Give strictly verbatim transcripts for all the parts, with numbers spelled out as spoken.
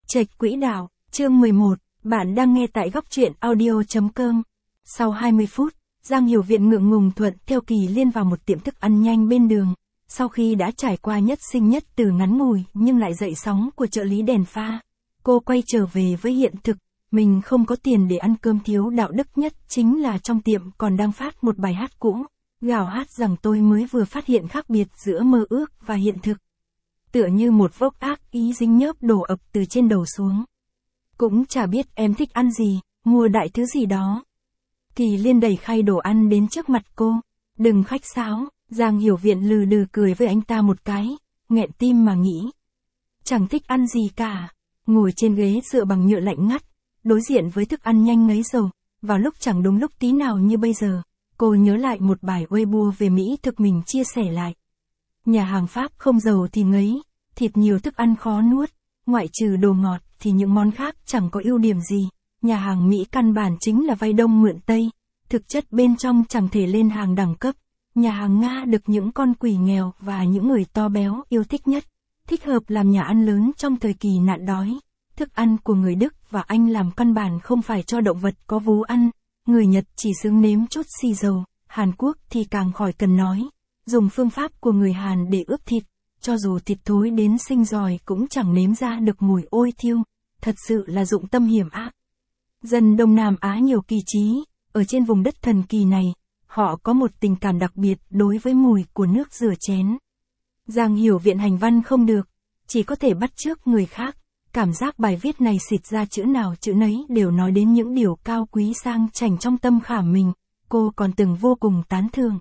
Trạch quỹ đạo, chương mười một, bạn đang nghe tại góc truyện audio chấm com. Sau hai mươi phút, Giang Hiểu Viện ngượng ngùng thuận theo Kỳ Liên vào một tiệm thức ăn nhanh bên đường. Sau khi đã trải qua nhất sinh nhất từ ngắn ngủi nhưng lại dậy sóng của trợ lý đèn pha, cô quay trở về với hiện thực. Mình không có tiền để ăn cơm, thiếu đạo đức nhất chính là trong tiệm còn đang phát một bài hát cũ, gào hát rằng tôi mới vừa phát hiện khác biệt giữa mơ ước và hiện thực. Tựa như một vốc ác ý dính nhớp đổ ập từ trên đầu xuống. Cũng chả biết em thích ăn gì, mua đại thứ gì đó. Kỳ Liên đẩy khay đồ ăn đến trước mặt cô. Đừng khách sáo, Giang Hiểu Viện lừ đừ cười với anh ta một cái, nghẹn tim mà nghĩ. Chẳng thích ăn gì cả. Ngồi trên ghế dựa bằng nhựa lạnh ngắt, đối diện với thức ăn nhanh ngấy dầu, vào lúc chẳng đúng lúc tí nào như bây giờ, cô nhớ lại một bài Weibo về Mỹ thực mình chia sẻ lại. Nhà hàng Pháp không dầu thì ngấy, thịt nhiều thức ăn khó nuốt, ngoại trừ đồ ngọt thì những món khác chẳng có ưu điểm gì. Nhà hàng Mỹ căn bản chính là vay Đông mượn Tây, thực chất bên trong chẳng thể lên hàng đẳng cấp. Nhà hàng Nga được những con quỷ nghèo và những người to béo yêu thích nhất, thích hợp làm nhà ăn lớn trong thời kỳ nạn đói. Thức ăn của người Đức và Anh làm căn bản không phải cho động vật có vú ăn, người Nhật chỉ xứng nếm chút xì dầu, Hàn Quốc thì càng khỏi cần nói. Dùng phương pháp của người Hàn để ướp thịt, cho dù thịt thối đến sinh giòi cũng chẳng nếm ra được mùi ôi thiêu, thật sự là dụng tâm hiểm ác. Dân Đông Nam Á nhiều kỳ trí, ở trên vùng đất thần kỳ này, họ có một tình cảm đặc biệt đối với mùi của nước rửa chén. Giang Hiểu Viện hành văn không được, chỉ có thể bắt chước người khác, cảm giác bài viết này xịt ra chữ nào chữ nấy đều nói đến những điều cao quý sang chảnh trong tâm khảm mình, cô còn từng vô cùng tán thưởng.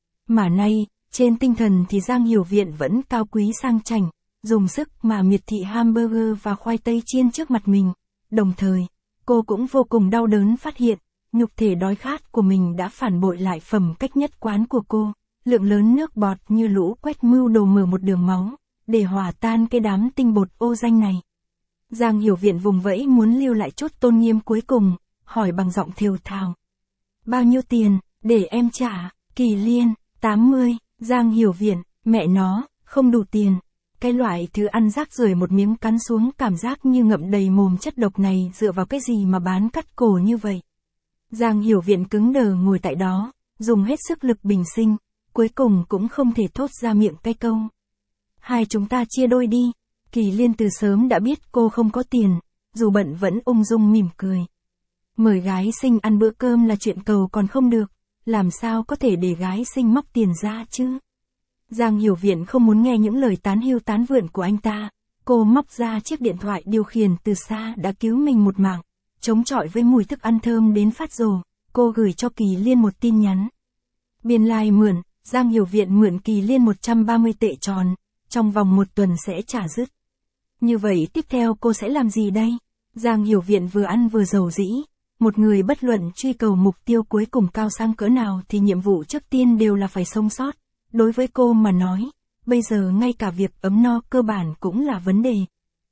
Mà nay, trên tinh thần thì Giang Hiểu Viện vẫn cao quý sang chảnh, dùng sức mà miệt thị hamburger và khoai tây chiên trước mặt mình. Đồng thời, cô cũng vô cùng đau đớn phát hiện, nhục thể đói khát của mình đã phản bội lại phẩm cách nhất quán của cô. Lượng lớn nước bọt như lũ quét mưu đồ mở một đường máu, để hòa tan cái đám tinh bột ô danh này. Giang Hiểu Viện vùng vẫy muốn lưu lại chút tôn nghiêm cuối cùng, hỏi bằng giọng thều thào. Bao nhiêu tiền, để em trả? Kỳ Liên, tám mươi. Giang Hiểu Viện, mẹ nó, không đủ tiền. Cái loại thứ ăn rác rưởi một miếng cắn xuống cảm giác như ngậm đầy mồm chất độc này dựa vào cái gì mà bán cắt cổ như vậy. Giang Hiểu Viện cứng đờ ngồi tại đó, dùng hết sức lực bình sinh, cuối cùng cũng không thể thốt ra miệng cái câu. Hai chúng ta chia đôi đi. Kỳ Liên từ sớm đã biết cô không có tiền, dù bận vẫn ung dung mỉm cười. Mời gái xinh ăn bữa cơm là chuyện cầu còn không được, làm sao có thể để gái xinh móc tiền ra chứ? Giang Hiểu Viện không muốn nghe những lời tán hiu tán vượn của anh ta, cô móc ra chiếc điện thoại điều khiển từ xa đã cứu mình một mạng, chống chọi với mùi thức ăn thơm đến phát rồ, cô gửi cho Kỳ Liên một tin nhắn. Biên lai mượn, Giang Hiểu Viện mượn Kỳ Liên một trăm ba mươi tệ tròn, trong vòng một tuần sẽ trả dứt. Như vậy tiếp theo cô sẽ làm gì đây? Giang Hiểu Viện vừa ăn vừa dầu dĩ. Một người bất luận truy cầu mục tiêu cuối cùng cao sang cỡ nào thì nhiệm vụ trước tiên đều là phải sống sót. Đối với cô mà nói, bây giờ ngay cả việc ấm no cơ bản cũng là vấn đề.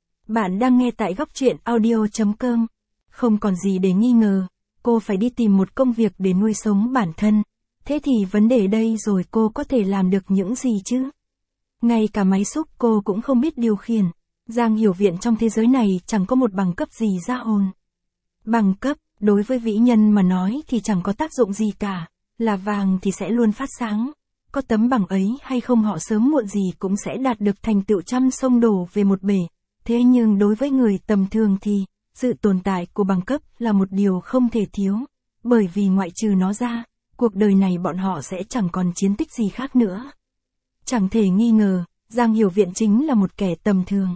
Bạn đang nghe tại góc truyện audio chấm com. Không còn gì để nghi ngờ, cô phải đi tìm một công việc để nuôi sống bản thân. Thế thì vấn đề đây rồi, cô có thể làm được những gì chứ? Ngay cả máy xúc cô cũng không biết điều khiển. Giang Hiểu Viện trong thế giới này chẳng có một bằng cấp gì ra hồn. Bằng cấp, đối với vĩ nhân mà nói thì chẳng có tác dụng gì cả, là vàng thì sẽ luôn phát sáng. Có tấm bằng ấy hay không họ sớm muộn gì cũng sẽ đạt được thành tựu trăm sông đổ về một bể. Thế nhưng đối với người tầm thường thì, sự tồn tại của bằng cấp là một điều không thể thiếu. Bởi vì ngoại trừ nó ra, cuộc đời này bọn họ sẽ chẳng còn chiến tích gì khác nữa. Chẳng thể nghi ngờ, Giang Hiểu Viện chính là một kẻ tầm thường.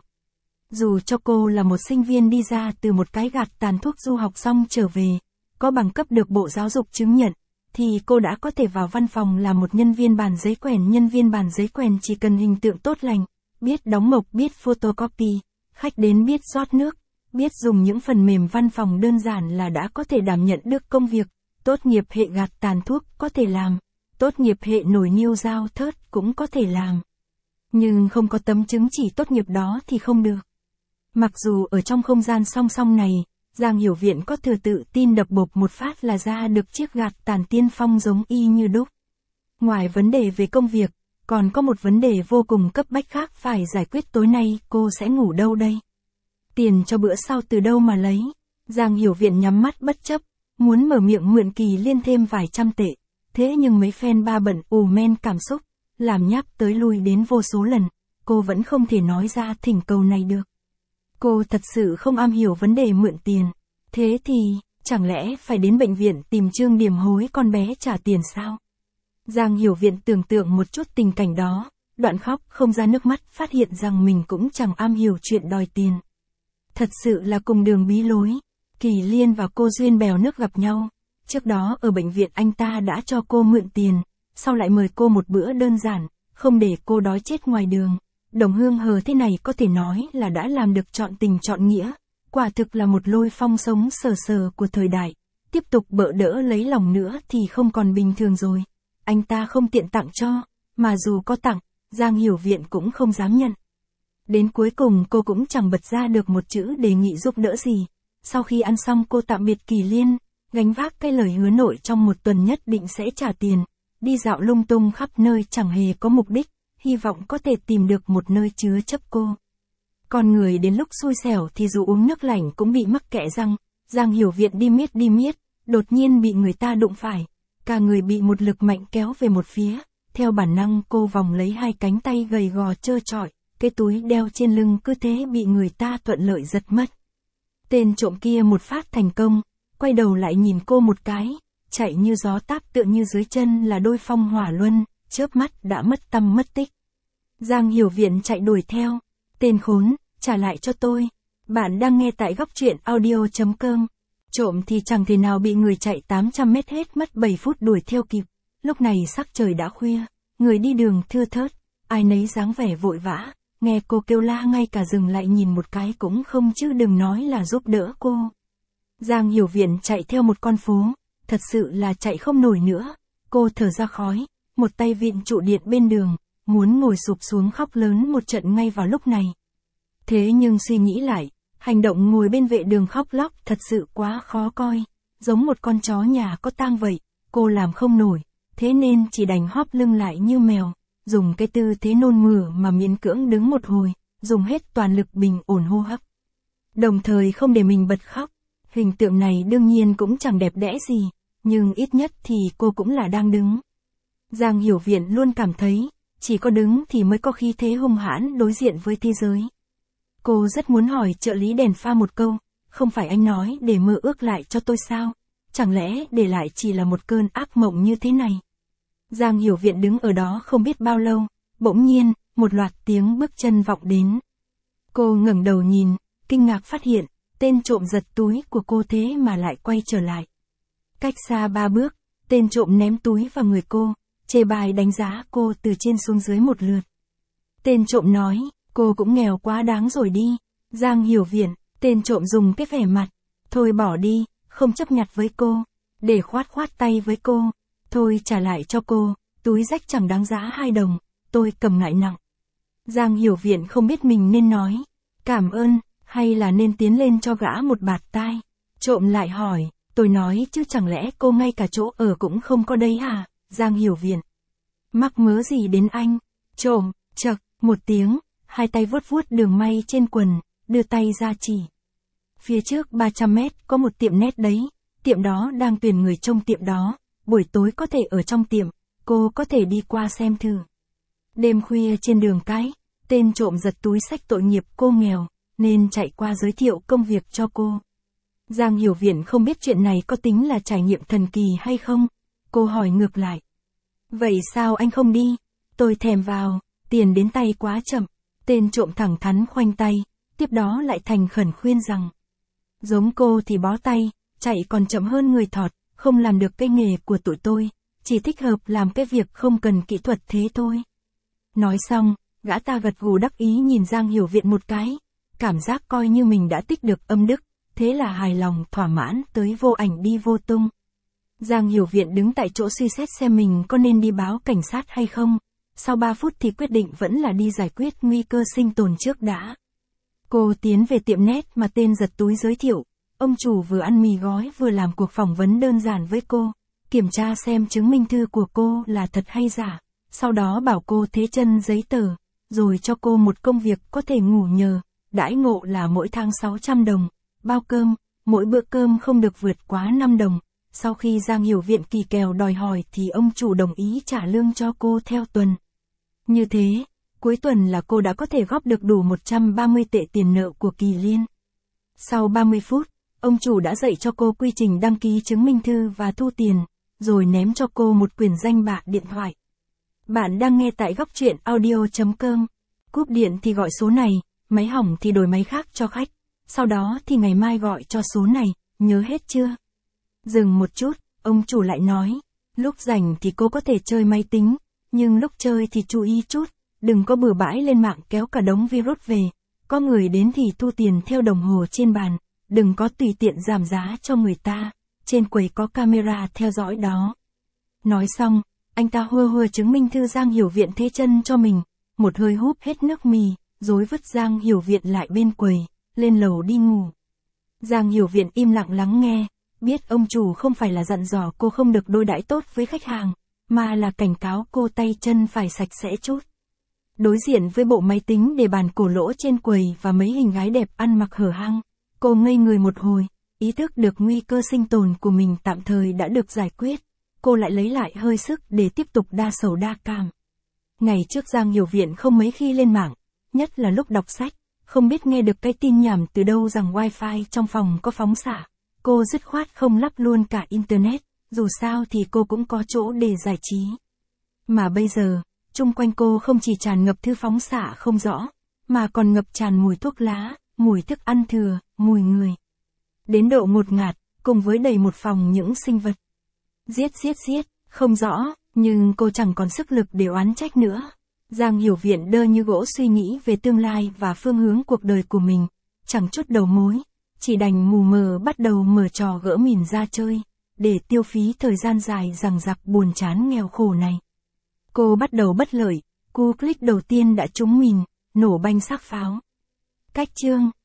Dù cho cô là một sinh viên đi ra từ một cái gạt tàn thuốc du học xong trở về, có bằng cấp được Bộ Giáo dục chứng nhận, thì cô đã có thể vào văn phòng làm một nhân viên bàn giấy quèn. Nhân viên bàn giấy quèn chỉ cần hình tượng tốt lành, biết đóng mộc, biết photocopy, khách đến biết rót nước, biết dùng những phần mềm văn phòng đơn giản là đã có thể đảm nhận được công việc. Tốt nghiệp hệ gạt tàn thuốc có thể làm, tốt nghiệp hệ nổi niêu dao thớt cũng có thể làm. Nhưng không có tấm chứng chỉ tốt nghiệp đó thì không được. Mặc dù ở trong không gian song song này, Giang Hiểu Viện có thừa tự tin đập bộp một phát là ra được chiếc gạt tàn tiên phong giống y như đúc. Ngoài vấn đề về công việc, còn có một vấn đề vô cùng cấp bách khác phải giải quyết. Tối nay cô sẽ ngủ đâu đây? Tiền cho bữa sau từ đâu mà lấy? Giang Hiểu Viện nhắm mắt bất chấp, muốn mở miệng mượn Kỳ Liên thêm vài trăm tệ. Thế nhưng mấy phen ba bận ù men cảm xúc, làm nháp tới lui đến vô số lần, cô vẫn không thể nói ra thỉnh cầu này được. Cô thật sự không am hiểu vấn đề mượn tiền. Thế thì, chẳng lẽ phải đến bệnh viện tìm Trương Điểm hối con bé trả tiền sao? Giang Hiểu Viện tưởng tượng một chút tình cảnh đó, đoạn khóc không ra nước mắt, phát hiện rằng mình cũng chẳng am hiểu chuyện đòi tiền. Thật sự là cùng đường bí lối. Kỳ Liên và cô duyên bèo nước gặp nhau. Trước đó ở bệnh viện anh ta đã cho cô mượn tiền, sau lại mời cô một bữa đơn giản, không để cô đói chết ngoài đường. Đồng hương hờ thế này có thể nói là đã làm được trọn tình trọn nghĩa, quả thực là một lôi phong sống sờ sờ của thời đại. Tiếp tục bợ đỡ lấy lòng nữa thì không còn bình thường rồi. Anh ta không tiện tặng cho, mà dù có tặng, Giang Hiểu Viện cũng không dám nhận. Đến cuối cùng cô cũng chẳng bật ra được một chữ đề nghị giúp đỡ gì. Sau khi ăn xong cô tạm biệt Kỳ Liên, gánh vác cái lời hứa nội trong một tuần nhất định sẽ trả tiền, đi dạo lung tung khắp nơi chẳng hề có mục đích, hy vọng có thể tìm được một nơi chứa chấp cô. Con người đến lúc xui xẻo thì dù uống nước lạnh cũng bị mắc kẽ răng. Giang Hiểu Viện đi miết đi miết, đột nhiên bị người ta đụng phải. Cả người bị một lực mạnh kéo về một phía, theo bản năng cô vòng lấy hai cánh tay gầy gò trơ trọi, cái túi đeo trên lưng cứ thế bị người ta thuận lợi giật mất. Tên trộm kia một phát thành công, quay đầu lại nhìn cô một cái, chạy như gió táp tựa như dưới chân là đôi phong hỏa luân, chớp mắt đã mất tăm mất tích. Giang Hiểu Viện chạy đuổi theo, tên khốn, trả lại cho tôi. Bạn đang nghe tại góc truyện audio chấm com. Trộm thì chẳng thể nào bị người chạy tám trăm mét hết mất bảy phút đuổi theo kịp. Lúc này sắc trời đã khuya, người đi đường thưa thớt, ai nấy dáng vẻ vội vã, nghe cô kêu la ngay cả dừng lại nhìn một cái cũng không chứ đừng nói là giúp đỡ cô. Giang Hiểu Viện chạy theo một con phố, thật sự là chạy không nổi nữa, cô thở ra khói, một tay vịn trụ điện bên đường, muốn ngồi sụp xuống khóc lớn một trận ngay vào lúc này. Thế nhưng suy nghĩ lại, hành động ngồi bên vệ đường khóc lóc thật sự quá khó coi, giống một con chó nhà có tang vậy, cô làm không nổi, thế nên chỉ đành hóp lưng lại như mèo, dùng cái tư thế nôn mửa mà miễn cưỡng đứng một hồi, dùng hết toàn lực bình ổn hô hấp. Đồng thời không để mình bật khóc, hình tượng này đương nhiên cũng chẳng đẹp đẽ gì, nhưng ít nhất thì cô cũng là đang đứng. Giang Hiểu Viện luôn cảm thấy, chỉ có đứng thì mới có khí thế hung hãn đối diện với thế giới. Cô rất muốn hỏi trợ lý đèn pha một câu, không phải anh nói để mơ ước lại cho tôi sao? Chẳng lẽ để lại chỉ là một cơn ác mộng như thế này? Giang Hiểu Viện đứng ở đó không biết bao lâu, bỗng nhiên, một loạt tiếng bước chân vọng đến. Cô ngẩng đầu nhìn, kinh ngạc phát hiện, tên trộm giật túi của cô thế mà lại quay trở lại. Cách xa ba bước, tên trộm ném túi vào người cô, chê bai đánh giá cô từ trên xuống dưới một lượt. Tên trộm nói, cô cũng nghèo quá đáng rồi đi. Giang Hiểu Viện, tên trộm dùng cái vẻ mặt, thôi bỏ đi, không chấp nhặt với cô, để khoát khoát tay với cô, thôi trả lại cho cô, túi rách chẳng đáng giá hai đồng, tôi cầm ngại nặng. Giang Hiểu Viện không biết mình nên nói, cảm ơn, hay là nên tiến lên cho gã một bạt tai. Trộm lại hỏi, tôi nói chứ chẳng lẽ cô ngay cả chỗ ở cũng không có đây hả? Giang Hiểu Viện, mắc mớ gì đến anh? Trộm, chậc, một tiếng, hai tay vuốt vuốt đường may trên quần, đưa tay ra chỉ. Phía trước ba trăm mét có một tiệm nét đấy, tiệm đó đang tuyển người trông tiệm đó, buổi tối có thể ở trong tiệm, cô có thể đi qua xem thử. Đêm khuya trên đường cái, tên trộm giật túi xách tội nghiệp cô nghèo, nên chạy qua giới thiệu công việc cho cô. Giang Hiểu Viện không biết chuyện này có tính là trải nghiệm thần kỳ hay không, cô hỏi ngược lại. Vậy sao anh không đi? Tôi thèm vào, tiền đến tay quá chậm. Tên trộm thẳng thắn khoanh tay, tiếp đó lại thành khẩn khuyên rằng. Giống cô thì bó tay, chạy còn chậm hơn người thọt, không làm được cái nghề của tụi tôi, chỉ thích hợp làm cái việc không cần kỹ thuật thế thôi. Nói xong, gã ta gật gù đắc ý nhìn Giang Hiểu Viện một cái, cảm giác coi như mình đã tích được âm đức, thế là hài lòng thỏa mãn tới vô ảnh đi vô tung. Giang Hiểu Viện đứng tại chỗ suy xét xem mình có nên đi báo cảnh sát hay không, sau ba phút thì quyết định vẫn là đi giải quyết nguy cơ sinh tồn trước đã. Cô tiến về tiệm nét mà tên giật túi giới thiệu, ông chủ vừa ăn mì gói vừa làm cuộc phỏng vấn đơn giản với cô, kiểm tra xem chứng minh thư của cô là thật hay giả, sau đó bảo cô thế chân giấy tờ, rồi cho cô một công việc có thể ngủ nhờ, đãi ngộ là mỗi tháng sáu trăm đồng, bao cơm, mỗi bữa cơm không được vượt quá năm đồng. Sau khi Giang Hiểu Viện kỳ kèo đòi hỏi thì ông chủ đồng ý trả lương cho cô theo tuần. Như thế, cuối tuần là cô đã có thể góp được đủ một trăm ba mươi tệ tiền nợ của Kỳ Liên. Sau ba mươi phút, ông chủ đã dạy cho cô quy trình đăng ký chứng minh thư và thu tiền, rồi ném cho cô một quyển danh bạ điện thoại. Bạn đang nghe tại góc truyện audio chấm com. Cúp điện thì gọi số này, máy hỏng thì đổi máy khác cho khách. Sau đó thì ngày mai gọi cho số này, nhớ hết chưa? Dừng một chút, ông chủ lại nói, lúc rảnh thì cô có thể chơi máy tính, nhưng lúc chơi thì chú ý chút, đừng có bừa bãi lên mạng kéo cả đống virus về, có người đến thì thu tiền theo đồng hồ trên bàn, đừng có tùy tiện giảm giá cho người ta, trên quầy có camera theo dõi đó. Nói xong, anh ta hua hua chứng minh thư Giang Hiểu Viện thế chân cho mình, một hơi húp hết nước mì, rồi vứt Giang Hiểu Viện lại bên quầy, lên lầu đi ngủ. Giang Hiểu Viện im lặng lắng nghe, biết ông chủ không phải là dặn dò cô không được đối đãi tốt với khách hàng, mà là cảnh cáo cô tay chân phải sạch sẽ chút. Đối diện với bộ máy tính để bàn cổ lỗ trên quầy và mấy hình gái đẹp ăn mặc hở hang, cô ngây người một hồi, ý thức được nguy cơ sinh tồn của mình tạm thời đã được giải quyết, cô lại lấy lại hơi sức để tiếp tục đa sầu đa cảm. Ngày trước Giang Hiểu Viện không mấy khi lên mạng, nhất là lúc đọc sách, không biết nghe được cái tin nhảm từ đâu rằng wifi trong phòng có phóng xạ, cô dứt khoát không lắp luôn cả internet, dù sao thì cô cũng có chỗ để giải trí. Mà bây giờ, chung quanh cô không chỉ tràn ngập thứ phóng xạ không rõ, mà còn ngập tràn mùi thuốc lá, mùi thức ăn thừa, mùi người. Đến độ ngột ngạt, cùng với đầy một phòng những sinh vật. Giết giết giết, không rõ, nhưng cô chẳng còn sức lực để oán trách nữa. Giang Hiểu Viện đơ như gỗ suy nghĩ về tương lai và phương hướng cuộc đời của mình, chẳng chút đầu mối, chỉ đành mù mờ bắt đầu mở trò gỡ mìn ra chơi, để tiêu phí thời gian dài dằng dặc buồn chán nghèo khổ này. Cô bắt đầu bất lợi, cú click đầu tiên đã trúng mìn, nổ banh xác pháo. Cách chương